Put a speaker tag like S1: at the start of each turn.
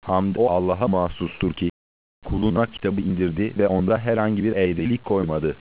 S1: Hamd o Allah'a mahsustur ki, kuluna kitabı indirdi ve onda herhangi bir eğrilik koymadı.